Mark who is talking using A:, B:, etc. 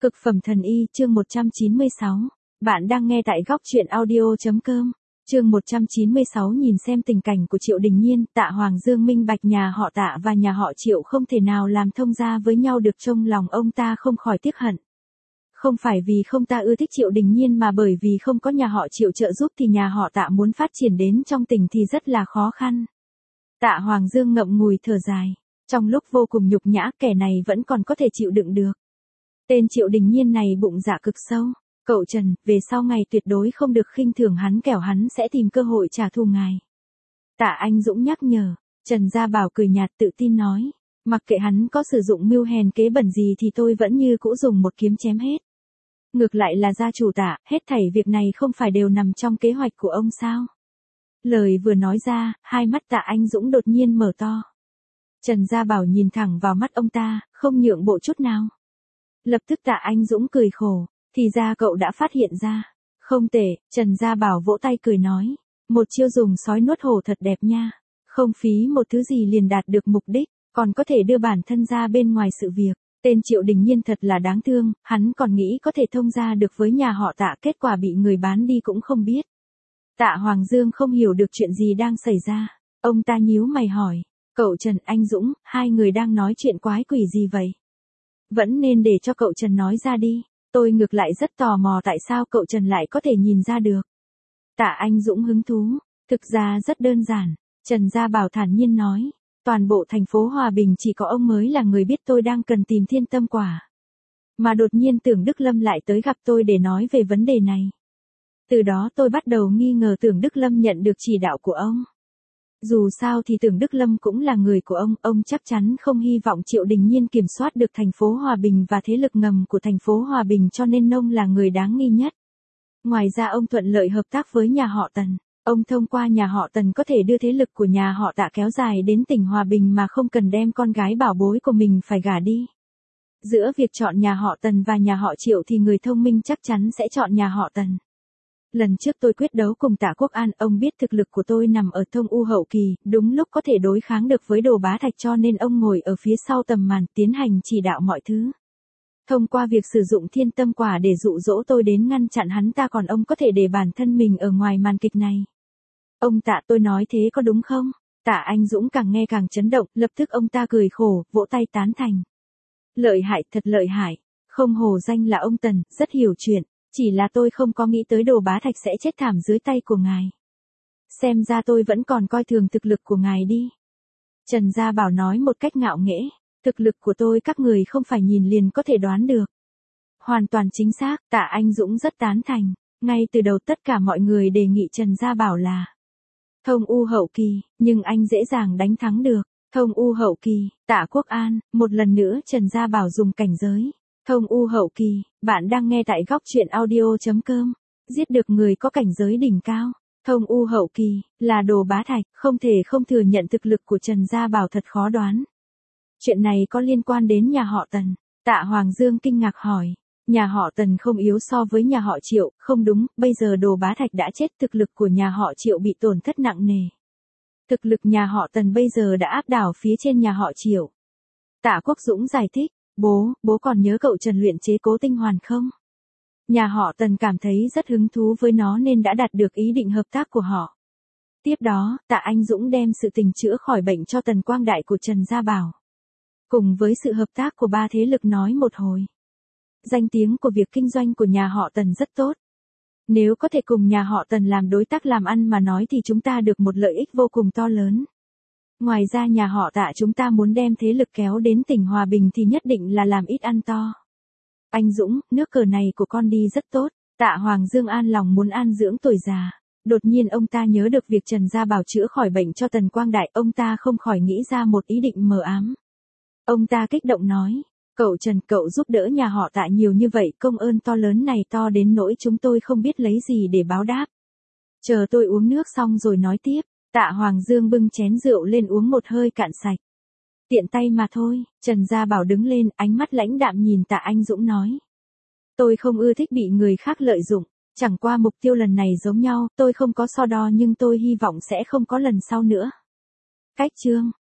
A: Cực phẩm thần y, chương 196. Bạn đang nghe tại góc truyện audio.com. Chương 196 nhìn xem tình cảnh của Triệu Đình Nhiên, Tạ Hoàng Dương minh bạch nhà họ Tạ và nhà họ Triệu không thể nào làm thông gia với nhau được, trong lòng ông ta không khỏi tiếc hận. Không phải vì không ta ưa thích Triệu Đình Nhiên mà bởi vì không có nhà họ Triệu trợ giúp thì nhà họ Tạ muốn phát triển đến trong tỉnh thì rất là khó khăn. Tạ Hoàng Dương ngậm ngùi thở dài. Trong lúc vô cùng nhục nhã, kẻ này vẫn còn có thể chịu đựng được. Tên Triệu Đình Nhiên này bụng dạ cực sâu. Cậu Trần, về sau ngày tuyệt đối không được khinh thường hắn, kẻo hắn sẽ tìm cơ hội trả thù ngài. Tạ Anh Dũng nhắc nhở. Trần Gia Bảo cười nhạt tự tin nói. Mặc kệ hắn có sử dụng mưu hèn kế bẩn gì thì tôi vẫn như cũ dùng một kiếm chém hết. Ngược lại là gia chủ Tạ, hết thảy việc này không phải đều nằm trong kế hoạch của ông sao? Lời vừa nói ra, hai mắt Tạ Anh Dũng đột nhiên mở to. Trần Gia Bảo nhìn thẳng vào mắt ông ta, không nhượng bộ chút nào. Lập tức Tạ Anh Dũng cười khổ, thì ra cậu đã phát hiện ra. Không tệ, Trần Gia Bảo vỗ tay cười nói. Một chiêu dùng sói nuốt hổ thật đẹp nha. Không phí một thứ gì liền đạt được mục đích, còn có thể đưa bản thân ra bên ngoài sự việc. Tên Triệu Đình Nhiên thật là đáng thương, hắn còn nghĩ có thể thông gia được với nhà họ Tạ, kết quả bị người bán đi cũng không biết. Tạ Hoàng Dương không hiểu được chuyện gì đang xảy ra. Ông ta nhíu mày hỏi. Cậu Trần, anh Dũng, hai người đang nói chuyện quái quỷ gì vậy? Vẫn nên để cho cậu Trần nói ra đi. Tôi ngược lại rất tò mò tại sao cậu Trần lại có thể nhìn ra được. Tạ Anh Dũng hứng thú. Thực ra rất đơn giản. Trần Gia Bảo thản nhiên nói. Toàn bộ thành phố Hòa Bình chỉ có ông mới là người biết tôi đang cần tìm thiên tâm quả. Mà đột nhiên Tưởng Đức Lâm lại tới gặp tôi để nói về vấn đề này. Từ đó tôi bắt đầu nghi ngờ Tưởng Đức Lâm nhận được chỉ đạo của ông. Dù sao thì Tưởng Đức Lâm cũng là người của ông chắc chắn không hy vọng Triệu Đình Nhiên kiểm soát được thành phố Hòa Bình và thế lực ngầm của thành phố Hòa Bình, cho nên ông là người đáng nghi nhất. Ngoài ra ông thuận lợi hợp tác với nhà họ Tần. Ông thông qua nhà họ Tần có thể đưa thế lực của nhà họ Tạ kéo dài đến tỉnh Hòa Bình mà không cần đem con gái bảo bối của mình phải gả đi. Giữa việc chọn nhà họ Tần và nhà họ Triệu thì người thông minh chắc chắn sẽ chọn nhà họ Tần. Lần trước tôi quyết đấu cùng Tạ Quốc An, ông biết thực lực của tôi nằm ở thông u hậu kỳ, đúng lúc có thể đối kháng được với Đồ Bá Thạch, cho nên ông ngồi ở phía sau tầm màn tiến hành chỉ đạo mọi thứ. Thông qua việc sử dụng thiên tâm quả để dụ dỗ tôi đến ngăn chặn hắn ta, còn ông có thể để bản thân mình ở ngoài màn kịch này. Ông Tạ, tôi nói thế có đúng không? Tạ Anh Dũng càng nghe càng chấn động, lập tức ông ta cười khổ, vỗ tay tán thành. Lợi hại, thật lợi hại. Không hổ danh là ông Tần, rất hiểu chuyện. Chỉ là tôi không có nghĩ tới Đồ Bá Thạch sẽ chết thảm dưới tay của ngài. Xem ra tôi vẫn còn coi thường thực lực của ngài đi. Trần Gia Bảo nói một cách ngạo nghễ. Thực lực của tôi các người không phải nhìn liền có thể đoán được. Hoàn toàn chính xác, Tạ Anh Dũng rất tán thành. Ngay từ đầu tất cả mọi người đề nghị Trần Gia Bảo là thông u hậu kỳ, nhưng anh dễ dàng đánh thắng được. Thông u hậu kỳ, Tạ Quốc An, một lần nữa Trần Gia Bảo dùng cảnh giới. Thông u hậu kỳ, bạn đang nghe tại góc truyện audio.com. Giết được người có cảnh giới đỉnh cao. Thông u hậu kỳ, là Đồ Bá Thạch, không thể không thừa nhận thực lực của Trần Gia Bảo thật khó đoán. Chuyện này có liên quan đến nhà họ Tần. Tạ Hoàng Dương kinh ngạc hỏi. Nhà họ Tần không yếu so với nhà họ Triệu, không đúng, bây giờ Đồ Bá Thạch đã chết, thực lực của nhà họ Triệu bị tổn thất nặng nề. Thực lực nhà họ Tần bây giờ đã áp đảo phía trên nhà họ Triệu. Tạ Quốc Dũng giải thích. Bố còn nhớ cậu Trần luyện chế Cố Tinh Hoàn không? Nhà họ Tần cảm thấy rất hứng thú với nó nên đã đạt được ý định hợp tác của họ. Tiếp đó, Tạ Anh Dũng đem sự tình chữa khỏi bệnh cho Tần Quang Đại của Trần Gia Bảo. Cùng với sự hợp tác của ba thế lực nói một hồi. Danh tiếng của việc kinh doanh của nhà họ Tần rất tốt. Nếu có thể cùng nhà họ Tần làm đối tác làm ăn mà nói thì chúng ta được một lợi ích vô cùng to lớn. Ngoài ra nhà họ Tạ chúng ta muốn đem thế lực kéo đến tỉnh Hòa Bình thì nhất định là làm ít ăn to. Anh Dũng, nước cờ này của con đi rất tốt. Tạ Hoàng Dương an lòng muốn an dưỡng tuổi già. Đột nhiên ông ta nhớ được việc Trần Gia Bảo chữa khỏi bệnh cho Tần Quang Đại, ông ta không khỏi nghĩ ra một ý định mờ ám. Ông ta kích động nói, cậu Trần, cậu giúp đỡ nhà họ Tạ nhiều như vậy, công ơn to lớn này to đến nỗi chúng tôi không biết lấy gì để báo đáp. Chờ tôi uống nước xong rồi nói tiếp. Tạ Hoàng Dương bưng chén rượu lên uống một hơi cạn sạch. Tiện tay mà thôi. Trần Gia Bảo đứng lên, ánh mắt lãnh đạm nhìn Tạ Anh Dũng nói. Tôi không ưa thích bị người khác lợi dụng. Chẳng qua mục tiêu lần này giống nhau, tôi không có so đo nhưng tôi hy vọng sẽ không có lần sau nữa. Cách chương.